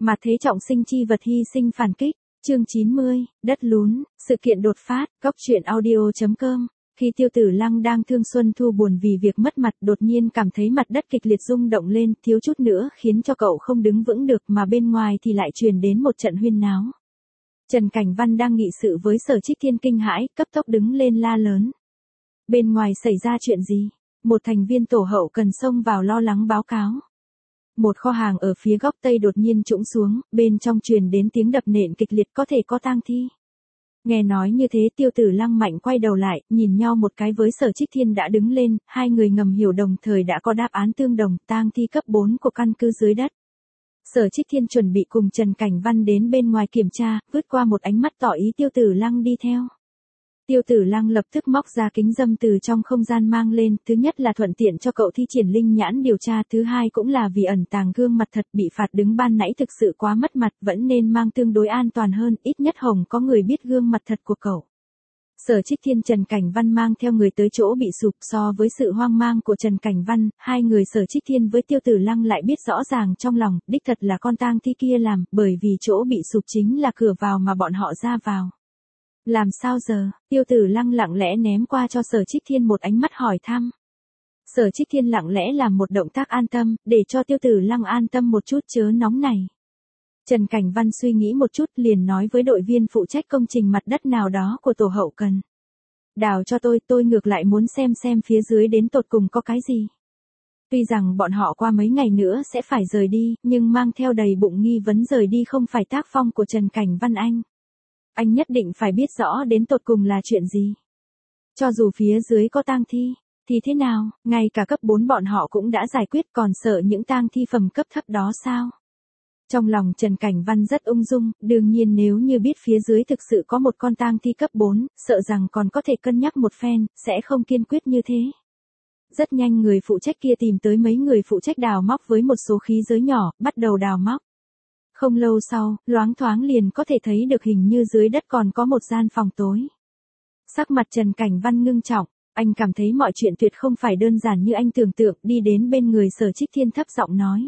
Mà thế trọng sinh chi vật hy sinh phản kích. Chương 90, đất lún, sự kiện đột phát, góc truyện audio.com. Khi Tiêu Tử Lăng đang thương Xuân Thu buồn vì việc mất mặt, đột nhiên cảm thấy mặt đất kịch liệt rung động lên, thiếu chút nữa khiến cho cậu không đứng vững được, mà bên ngoài thì lại truyền đến một trận huyên náo. Trần Cảnh Văn đang nghị sự với Sở Trích Thiên kinh hãi, cấp tốc đứng lên la lớn. Bên ngoài xảy ra chuyện gì? Một thành viên tổ hậu cần xông vào lo lắng báo cáo. Một kho hàng ở phía góc tây đột nhiên trũng xuống, bên trong truyền đến tiếng đập nện kịch liệt, có thể có tang thi. Nghe nói như thế, Tiêu Tử Lăng mạnh quay đầu lại, nhìn nhau một cái với Sở Trích Thiên đã đứng lên, hai người ngầm hiểu đồng thời đã có đáp án tương đồng, tang thi cấp 4 của căn cứ dưới đất. Sở Trích Thiên chuẩn bị cùng Trần Cảnh Văn đến bên ngoài kiểm tra, vứt qua một ánh mắt tỏ ý Tiêu Tử Lăng đi theo. Tiêu Tử Lăng lập tức móc ra kính râm từ trong không gian mang lên, thứ nhất là thuận tiện cho cậu thi triển linh nhãn điều tra, thứ hai cũng là vì ẩn tàng gương mặt thật, bị phạt đứng ban nãy thực sự quá mất mặt, vẫn nên mang tương đối an toàn hơn, ít nhất Hồng có người biết gương mặt thật của cậu. Sở Trích Thiên Trần Cảnh Văn mang theo người tới chỗ bị sụp, so với sự hoang mang của Trần Cảnh Văn, hai người Sở Trích Thiên với Tiêu Tử Lăng lại biết rõ ràng trong lòng, đích thật là con tang thi kia làm, bởi vì chỗ bị sụp chính là cửa vào mà bọn họ ra vào. Làm sao giờ? Tiêu Tử Lăng lặng lẽ ném qua cho Sở Trích Thiên một ánh mắt hỏi thăm. Sở Trích Thiên lặng lẽ làm một động tác an tâm, để cho Tiêu Tử Lăng an tâm một chút chớ nóng này. Trần Cảnh Văn suy nghĩ một chút liền nói với đội viên phụ trách công trình mặt đất nào đó của tổ hậu cần. Đào cho tôi ngược lại muốn xem phía dưới đến tột cùng có cái gì. Tuy rằng bọn họ qua mấy ngày nữa sẽ phải rời đi, nhưng mang theo đầy bụng nghi vấn rời đi không phải tác phong của Trần Cảnh Văn anh. Anh nhất định phải biết rõ đến tột cùng là chuyện gì. Cho dù phía dưới có tang thi, thì thế nào, ngay cả cấp 4 bọn họ cũng đã giải quyết, còn sợ những tang thi phẩm cấp thấp đó sao? Trong lòng Trần Cảnh Văn rất ung dung, đương nhiên nếu như biết phía dưới thực sự có một con tang thi cấp 4, sợ rằng còn có thể cân nhắc một phen, sẽ không kiên quyết như thế. Rất nhanh người phụ trách kia tìm tới mấy người phụ trách đào móc với một số khí giới nhỏ, bắt đầu đào móc. Không lâu sau, loáng thoáng liền có thể thấy được hình như dưới đất còn có một gian phòng tối. Sắc mặt Trần Cảnh Văn ngưng trọng, anh cảm thấy mọi chuyện tuyệt không phải đơn giản như anh tưởng tượng, đi đến bên người Sở Trích Thiên thấp giọng nói.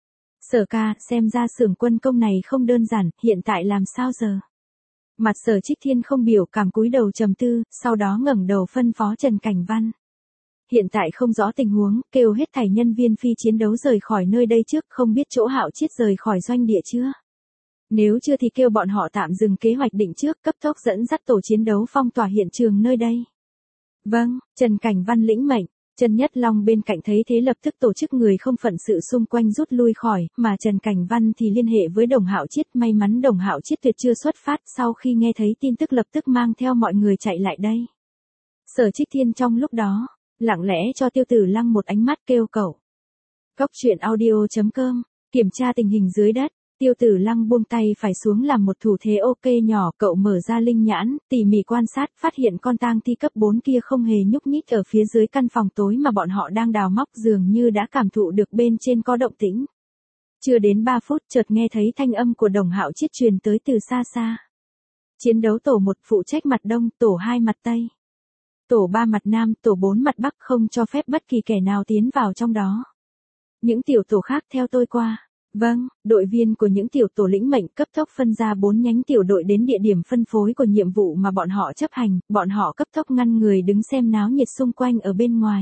Sở ca, xem ra xưởng quân công này không đơn giản, hiện tại làm sao giờ? Mặt Sở Trích Thiên không biểu cảm cúi đầu trầm tư, sau đó ngẩng đầu phân phó Trần Cảnh Văn. Hiện tại không rõ tình huống, kêu hết thảy nhân viên phi chiến đấu rời khỏi nơi đây trước, không biết chỗ Hạo Chiết rời khỏi doanh địa chưa? Nếu chưa thì kêu bọn họ tạm dừng kế hoạch định trước, cấp tốc dẫn dắt tổ chiến đấu phong tỏa hiện trường nơi đây. Vâng, Trần Cảnh Văn lĩnh mệnh. Trần Nhất Long bên cạnh thấy thế lập tức tổ chức người không phận sự xung quanh rút lui khỏi, mà Trần Cảnh Văn thì liên hệ với Đồng Hạo Chiết, may mắn Đồng Hạo Chiết tuyệt chưa xuất phát, sau khi nghe thấy tin tức lập tức mang theo mọi người chạy lại đây. Sở Trích Thiên trong lúc đó, lặng lẽ cho Tiêu Tử Lăng một ánh mắt kêu cậu. Góc truyện audio.com, kiểm tra tình hình dưới đất. Tiêu Tử Lăng buông tay phải xuống làm một thủ thế ok nhỏ, cậu mở ra linh nhãn, tỉ mỉ quan sát, phát hiện con tang thi cấp 4 kia không hề nhúc nhích ở phía dưới căn phòng tối mà bọn họ đang đào móc, dường như đã cảm thụ được bên trên có động tĩnh. Chưa đến 3 phút, chợt nghe thấy thanh âm của Đồng Hạo Chiết truyền tới từ xa xa. Chiến đấu tổ 1 phụ trách mặt đông, tổ 2 mặt tây. Tổ 3 mặt nam, tổ 4 mặt bắc, không cho phép bất kỳ kẻ nào tiến vào trong đó. Những tiểu tổ khác theo tôi qua. Vâng, đội viên của những tiểu tổ lĩnh mệnh cấp tốc phân ra 4 nhánh tiểu đội đến địa điểm phân phối của nhiệm vụ mà bọn họ chấp hành, bọn họ cấp tốc ngăn người đứng xem náo nhiệt xung quanh ở bên ngoài.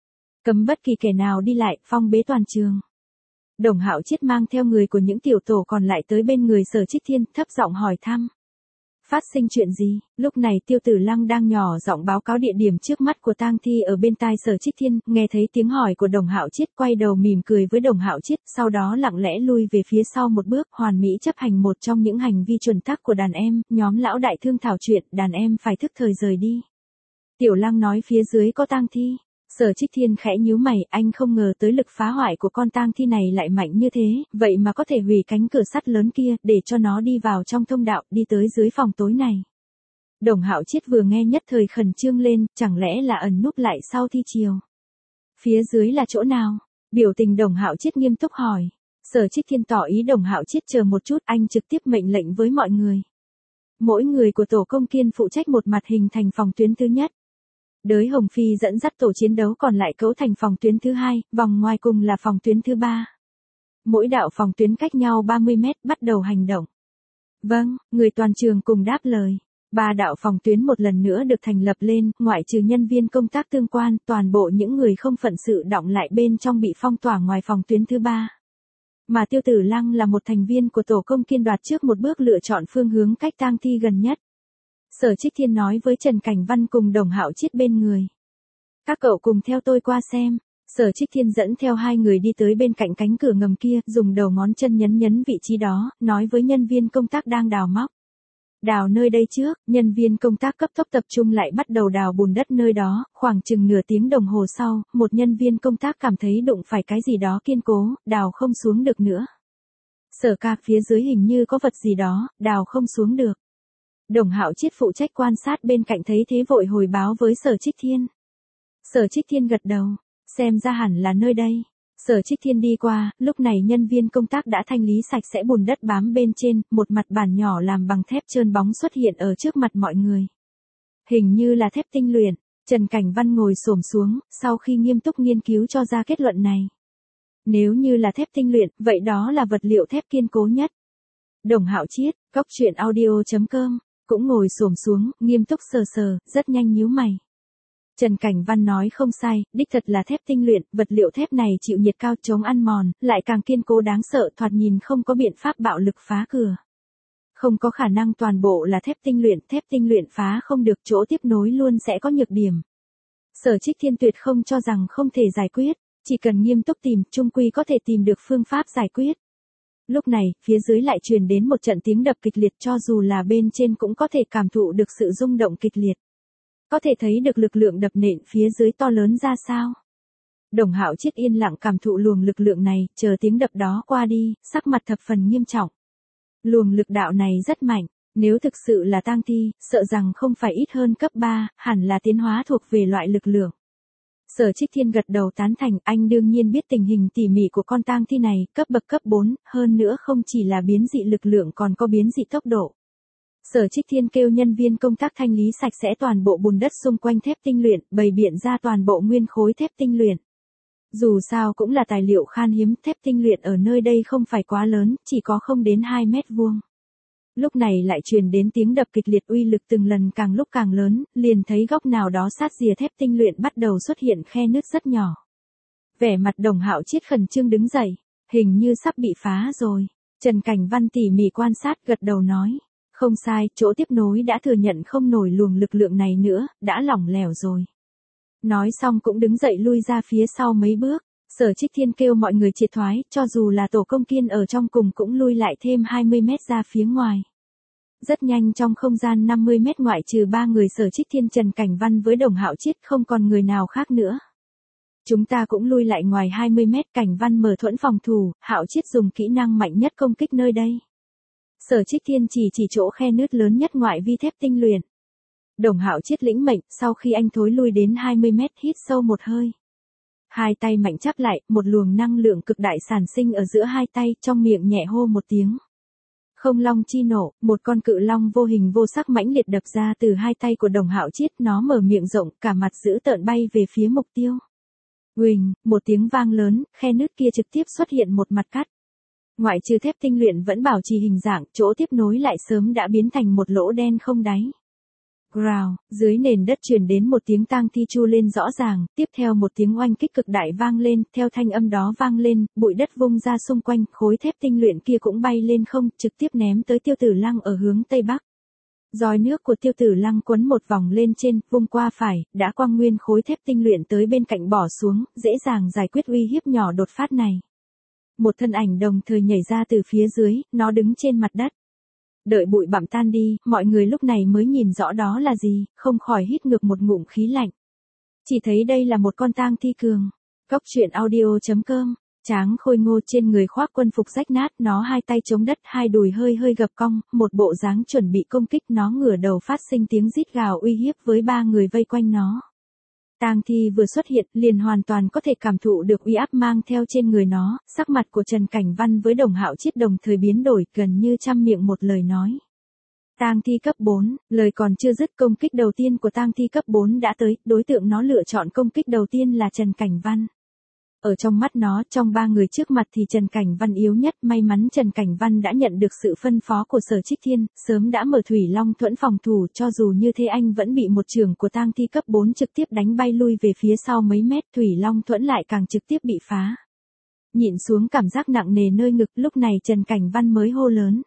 Cấm bất kỳ kẻ nào đi lại, phong bế toàn trường. Đồng Hạo Chiết mang theo người của những tiểu tổ còn lại tới bên người Sở Trích Thiên, thấp giọng hỏi thăm. Phát sinh chuyện gì? Lúc này Tiêu Tử Lăng đang nhỏ giọng báo cáo địa điểm trước mắt của tang thi ở bên tai Sở Trích Thiên, nghe thấy tiếng hỏi của Đồng Hạo Chiết quay đầu mỉm cười với Đồng Hạo Chiết, sau đó lặng lẽ lui về phía sau một bước, hoàn mỹ chấp hành một trong những hành vi chuẩn tắc của đàn em, nhóm lão đại thương thảo chuyện, đàn em phải thức thời rời đi. Tiểu Lăng nói phía dưới có tang thi. Sở Trích Thiên khẽ nhíu mày, anh không ngờ tới lực phá hoại của con tang thi này lại mạnh như thế, vậy mà có thể hủy cánh cửa sắt lớn kia, để cho nó đi vào trong thông đạo, đi tới dưới phòng tối này. Đồng Hạo Chiết vừa nghe nhất thời khẩn trương lên, chẳng lẽ là ẩn núp lại sau thi chiều. Phía dưới là chỗ nào? Biểu tình Đồng Hạo Chiết nghiêm túc hỏi. Sở Trích Thiên tỏ ý Đồng Hạo Chiết chờ một chút, anh trực tiếp mệnh lệnh với mọi người. Mỗi người của tổ công kiên phụ trách một mặt hình thành phòng tuyến thứ nhất. Đới Hồng Phi dẫn dắt tổ chiến đấu còn lại cấu thành phòng tuyến thứ 2, vòng ngoài cùng là phòng tuyến thứ 3. Mỗi đạo phòng tuyến cách nhau 30 mét bắt đầu hành động. Vâng, người toàn trường cùng đáp lời. 3 đạo phòng tuyến một lần nữa được thành lập lên, ngoại trừ nhân viên công tác tương quan, toàn bộ những người không phận sự đọng lại bên trong bị phong tỏa ngoài phòng tuyến thứ 3. Mà Tiêu Tử Lăng là một thành viên của tổ công kiên đoạt trước một bước lựa chọn phương hướng cách tang thi gần nhất. Sở Trích Thiên nói với Trần Cảnh Văn cùng Đồng Hạo Chiết bên người. Các cậu cùng theo tôi qua xem. Sở Trích Thiên dẫn theo 2 người đi tới bên cạnh cánh cửa ngầm kia, dùng đầu ngón chân nhấn vị trí đó, nói với nhân viên công tác đang đào móc. Đào nơi đây trước, nhân viên công tác cấp tốc tập trung lại bắt đầu đào bùn đất nơi đó, khoảng chừng nửa tiếng đồng hồ sau, một nhân viên công tác cảm thấy đụng phải cái gì đó kiên cố, đào không xuống được nữa. Sở Ca, phía dưới hình như có vật gì đó, đào không xuống được. Đồng Hạo Chiết phụ trách quan sát bên cạnh thấy thế vội hồi báo với Sở Trích Thiên. Sở Trích Thiên gật đầu, xem ra hẳn là nơi đây. Sở Trích Thiên đi qua, lúc này nhân viên công tác đã thanh lý sạch sẽ bùn đất bám bên trên, một mặt bàn nhỏ làm bằng thép trơn bóng xuất hiện ở trước mặt mọi người. Hình như là thép tinh luyện, Trần Cảnh Văn ngồi xổm xuống, sau khi nghiêm túc nghiên cứu cho ra kết luận này. Nếu như là thép tinh luyện, vậy đó là vật liệu thép kiên cố nhất. Đồng Hạo Chiết, coctruyện.audio.com, cũng ngồi xổm xuống, nghiêm túc sờ, rất nhanh nhíu mày. Trần Cảnh Văn nói không sai, đích thật là thép tinh luyện, vật liệu thép này chịu nhiệt cao chống ăn mòn, lại càng kiên cố đáng sợ, thoạt nhìn không có biện pháp bạo lực phá cửa. Không có khả năng toàn bộ là thép tinh luyện phá không được, chỗ tiếp nối luôn sẽ có nhược điểm. Sở Trích Thiên tuyệt không cho rằng không thể giải quyết, chỉ cần nghiêm túc tìm, chung quy có thể tìm được phương pháp giải quyết. Lúc này, phía dưới lại truyền đến một trận tiếng đập kịch liệt, cho dù là bên trên cũng có thể cảm thụ được sự rung động kịch liệt. Có thể thấy được lực lượng đập nện phía dưới to lớn ra sao. Đồng Hạo Chiết yên lặng cảm thụ luồng lực lượng này, chờ tiếng đập đó qua đi, sắc mặt thập phần nghiêm trọng. Luồng lực đạo này rất mạnh, nếu thực sự là tang thi, sợ rằng không phải ít hơn cấp 3, hẳn là tiến hóa thuộc về loại lực lượng. Sở Trích Thiên gật đầu tán thành, anh đương nhiên biết tình hình tỉ mỉ của con tang thi này, cấp bậc cấp 4, hơn nữa không chỉ là biến dị lực lượng còn có biến dị tốc độ. Sở Trích Thiên kêu nhân viên công tác thanh lý sạch sẽ toàn bộ bùn đất xung quanh thép tinh luyện, bày biện ra toàn bộ nguyên khối thép tinh luyện. Dù sao cũng là tài liệu khan hiếm, thép tinh luyện ở nơi đây không phải quá lớn, chỉ có không đến 2 mét vuông. Lúc này lại truyền đến tiếng đập kịch liệt, uy lực từng lần càng lúc càng lớn, liền thấy góc nào đó sát rìa thép tinh luyện bắt đầu xuất hiện khe nứt rất nhỏ. Vẻ mặt Đồng Hạo Chiết khẩn trương đứng dậy, hình như sắp bị phá rồi. Trần Cảnh Văn tỉ mỉ quan sát gật đầu nói. Không sai, chỗ tiếp nối đã thừa nhận không nổi luồng lực lượng này nữa, đã lỏng lẻo rồi. Nói xong cũng đứng dậy lui ra phía sau mấy bước, Sở Trích Thiên kêu mọi người triệt thoái, cho dù là tổ công kiên ở trong cùng cũng lui lại thêm 20 mét ra phía ngoài. Rất nhanh trong không gian 50 mét ngoại trừ 3 người Sở Trích Thiên, Trần Cảnh Văn với Đồng Hạo Chiết không còn người nào khác nữa. Chúng ta cũng lui lại ngoài 20 mét, Cảnh Văn mở thuẫn phòng thủ, Hạo Chiết dùng kỹ năng mạnh nhất công kích nơi đây. Sở Trích Thiên chỉ chỗ khe nứt lớn nhất ngoại vi thép tinh luyện. Đồng Hạo Chiết lĩnh mệnh, sau khi anh thối lui đến 20 mét, hít sâu một hơi. Hai tay mạnh chắp lại, một luồng năng lượng cực đại sản sinh ở giữa hai tay, trong miệng nhẹ hô một tiếng. Không long chi nổ, một con cự long vô hình vô sắc mãnh liệt đập ra từ hai tay của Đồng Hạo Chiết, nó mở miệng rộng, cả mặt dữ tợn bay về phía mục tiêu. Uỳnh, một tiếng vang lớn, khe nứt kia trực tiếp xuất hiện một mặt cắt. Ngoại trừ thép tinh luyện vẫn bảo trì hình dạng, chỗ tiếp nối lại sớm đã biến thành một lỗ đen không đáy. Growl, dưới nền đất truyền đến một tiếng tang thi chu lên rõ ràng, tiếp theo một tiếng oanh kích cực đại vang lên, theo thanh âm đó vang lên, bụi đất vung ra xung quanh, khối thép tinh luyện kia cũng bay lên không, trực tiếp ném tới Tiêu Tử Lăng ở hướng tây bắc. Roi nước của Tiêu Tử Lăng quấn một vòng lên trên, vung qua phải, đã quăng nguyên khối thép tinh luyện tới bên cạnh bỏ xuống, dễ dàng giải quyết uy hiếp nhỏ đột phát này. Một thân ảnh đồng thời nhảy ra từ phía dưới, nó đứng trên mặt đất. Đợi bụi bặm tan đi, mọi người lúc này mới nhìn rõ đó là gì, không khỏi hít ngược một ngụm khí lạnh. Chỉ thấy đây là một con tang thi cường. Coctruyện.audio.com, tráng khôi ngô trên người khoác quân phục rách nát, nó hai tay chống đất, hai đùi hơi hơi gập cong, một bộ dáng chuẩn bị công kích, nó ngửa đầu phát sinh tiếng rít gào uy hiếp với 3 người vây quanh nó. Tang thi vừa xuất hiện, liền hoàn toàn có thể cảm thụ được uy áp mang theo trên người nó, sắc mặt của Trần Cảnh Văn với Đồng Hạo Chiết đồng thời biến đổi, gần như trăm miệng một lời nói. Tang thi cấp 4, lời còn chưa dứt, công kích đầu tiên của tang thi cấp 4 đã tới, đối tượng nó lựa chọn công kích đầu tiên là Trần Cảnh Văn. Ở trong mắt nó, trong ba người trước mặt thì Trần Cảnh Văn yếu nhất, may mắn Trần Cảnh Văn đã nhận được sự phân phó của Sở Trích Thiên, sớm đã mở Thủy Long Thuẫn phòng thủ, cho dù như thế anh vẫn bị một chưởng của tang thi cấp 4 trực tiếp đánh bay lui về phía sau mấy mét, Thủy Long Thuẫn lại càng trực tiếp bị phá. Nhịn xuống cảm giác nặng nề nơi ngực, lúc này Trần Cảnh Văn mới hô lớn.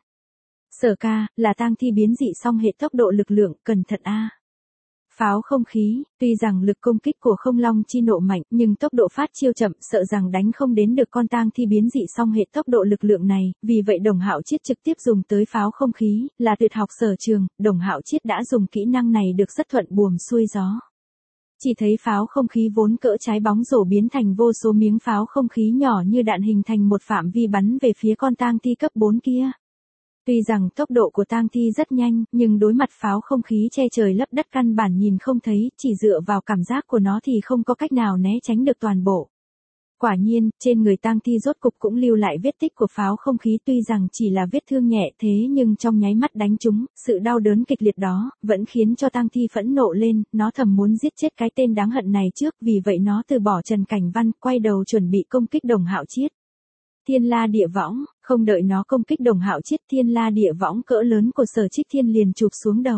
Sở ca, là tang thi biến dị song hệ tốc độ lực lượng, cẩn thận a. Pháo không khí, tuy rằng lực công kích của không long chi nộ mạnh, nhưng tốc độ phát chiêu chậm, sợ rằng đánh không đến được con tang thi biến dị song hệ tốc độ lực lượng này, vì vậy Đồng Hạo Chiết trực tiếp dùng tới pháo không khí, là tuyệt học sở trường, Đồng Hạo Chiết đã dùng kỹ năng này được rất thuận buồm xuôi gió. Chỉ thấy pháo không khí vốn cỡ trái bóng rổ biến thành vô số miếng pháo không khí nhỏ như đạn hình thành một phạm vi bắn về phía con tang thi cấp 4 kia. Tuy rằng tốc độ của tang thi rất nhanh, nhưng đối mặt pháo không khí che trời lấp đất căn bản nhìn không thấy, chỉ dựa vào cảm giác của nó thì không có cách nào né tránh được toàn bộ. Quả nhiên, trên người tang thi rốt cục cũng lưu lại vết tích của pháo không khí, tuy rằng chỉ là vết thương nhẹ thế nhưng trong nháy mắt đánh trúng, sự đau đớn kịch liệt đó, vẫn khiến cho tang thi phẫn nộ lên, nó thầm muốn giết chết cái tên đáng hận này trước, vì vậy nó từ bỏ Trần Cảnh Văn, quay đầu chuẩn bị công kích Đồng Hạo Chiết. Thiên La Địa Võng, không đợi nó công kích Đồng Hạo Chiết, Thiên La Địa Võng cỡ lớn của Sở Trích Thiên liền chụp xuống đầu.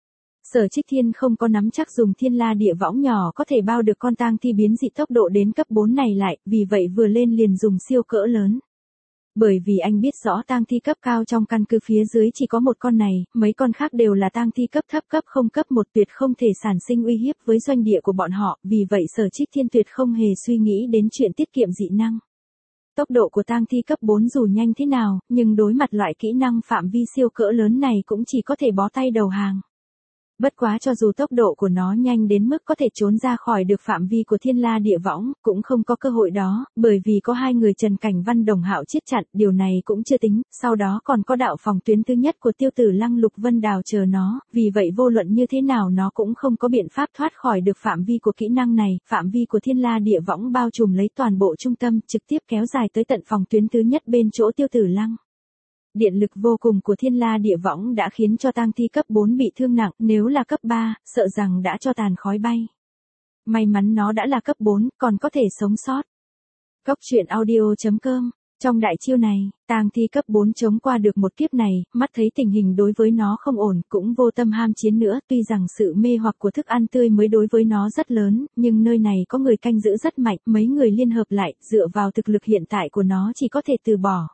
Sở Trích Thiên không có nắm chắc dùng Thiên La Địa Võng nhỏ có thể bao được con tang thi biến dị tốc độ đến cấp 4 này lại, vì vậy vừa lên liền dùng siêu cỡ lớn. Bởi vì anh biết rõ tang thi cấp cao trong căn cứ phía dưới chỉ có một con này, mấy con khác đều là tang thi cấp thấp cấp 0 cấp 1 tuyệt không thể sản sinh uy hiếp với doanh địa của bọn họ, vì vậy Sở Trích Thiên tuyệt không hề suy nghĩ đến chuyện tiết kiệm dị năng. Tốc độ của tang thi cấp 4 dù nhanh thế nào, nhưng đối mặt loại kỹ năng phạm vi siêu cỡ lớn này cũng chỉ có thể bó tay đầu hàng. Bất quá cho dù tốc độ của nó nhanh đến mức có thể trốn ra khỏi được phạm vi của Thiên La Địa Võng, cũng không có cơ hội đó, bởi vì có hai người Trần Cảnh Văn Đồng Hạo Chiết chặn, điều này cũng chưa tính, sau đó còn có đạo phòng tuyến thứ nhất của Tiêu Tử Lăng Lục Vân Đào chờ nó, vì vậy vô luận như thế nào nó cũng không có biện pháp thoát khỏi được phạm vi của kỹ năng này, phạm vi của Thiên La Địa Võng bao trùm lấy toàn bộ trung tâm, trực tiếp kéo dài tới tận phòng tuyến thứ nhất bên chỗ Tiêu Tử Lăng. Điện lực vô cùng của Thiên La Địa Võng đã khiến cho tang thi cấp 4 bị thương nặng, nếu là cấp 3, sợ rằng đã cho tàn khói bay. May mắn nó đã là cấp 4, còn có thể sống sót. Cốc truyện audio.com. Trong đại chiêu này, tang thi cấp 4 chống qua được một kiếp này, mắt thấy tình hình đối với nó không ổn, cũng vô tâm ham chiến nữa, tuy rằng sự mê hoặc của thức ăn tươi mới đối với nó rất lớn, nhưng nơi này có người canh giữ rất mạnh, mấy người liên hợp lại, dựa vào thực lực hiện tại của nó chỉ có thể từ bỏ.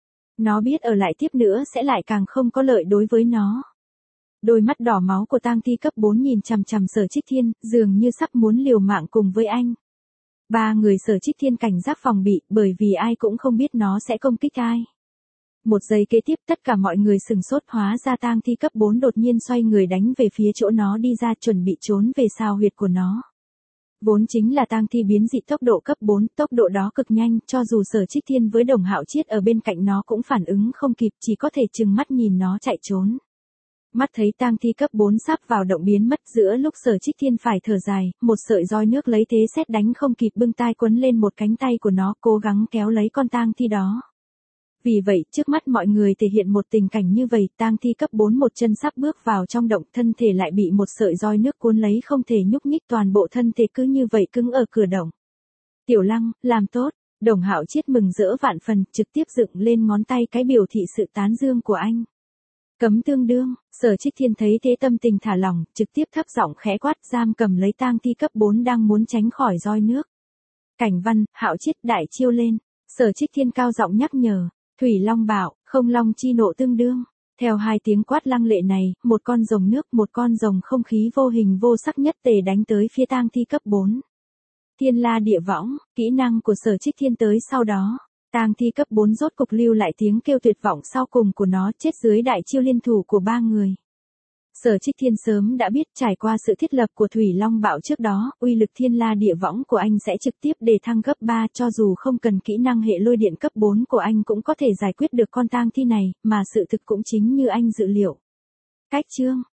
Nó biết ở lại tiếp nữa sẽ lại càng không có lợi đối với nó. Đôi mắt đỏ máu của tang thi cấp 4 nhìn chằm chằm Sở Trích Thiên, dường như sắp muốn liều mạng cùng với anh. Ba người Sở Trích Thiên cảnh giác phòng bị, bởi vì ai cũng không biết nó sẽ công kích ai. Một giây kế tiếp tất cả mọi người sừng sốt, hóa ra tang thi cấp 4 đột nhiên xoay người đánh về phía chỗ nó đi ra, chuẩn bị trốn về sao huyệt của nó. Vốn chính là tang thi biến dị tốc độ cấp 4, tốc độ đó cực nhanh, cho dù Sở Trích Thiên với Đồng Hạo Chiết ở bên cạnh nó cũng phản ứng không kịp, chỉ có thể trừng mắt nhìn nó chạy trốn. Mắt thấy tang thi cấp 4 sắp vào động biến mất, giữa lúc Sở Trích Thiên phải thở dài, một sợi roi nước lấy thế sét đánh không kịp bưng tai quấn lên một cánh tay của nó, cố gắng kéo lấy con tang thi đó. Vì vậy, trước mắt mọi người thể hiện một tình cảnh như vậy, tang thi cấp 4 một chân sắp bước vào trong động, thân thể lại bị một sợi roi nước cuốn lấy không thể nhúc nhích, toàn bộ thân thể cứ như vậy cứng ở cửa động. Tiểu Lăng, làm tốt, Đồng Hạo Chiết mừng rỡ vạn phần, trực tiếp dựng lên ngón tay cái biểu thị sự tán dương của anh. Cấm tương đương, Sở Trích Thiên thấy thế tâm tình thả lỏng, trực tiếp thấp giọng khẽ quát, giam cầm lấy tang thi cấp 4 đang muốn tránh khỏi roi nước. Cảnh Văn, Hạo Chiết đại chiêu lên, Sở Trích Thiên cao giọng nhắc nhở. Thủy Long Bảo, không long chi nộ tương đương. Theo hai tiếng quát lăng lệ này, một con rồng nước, một con rồng không khí vô hình vô sắc nhất tề đánh tới phía tang thi cấp 4. Thiên La Địa Võng, kỹ năng của Sở Trích Thiên tới sau đó, tang thi cấp 4 rốt cục lưu lại tiếng kêu tuyệt vọng sau cùng của nó, chết dưới đại chiêu liên thủ của ba người. Sở Trích Thiên sớm đã biết, trải qua sự thiết lập của Thủy Long Bạo trước đó, uy lực Thiên La Địa Võng của anh sẽ trực tiếp đề thăng cấp 3, cho dù không cần kỹ năng hệ lôi điện cấp 4 của anh cũng có thể giải quyết được con tang thi này, mà sự thực cũng chính như anh dự liệu. Cách chương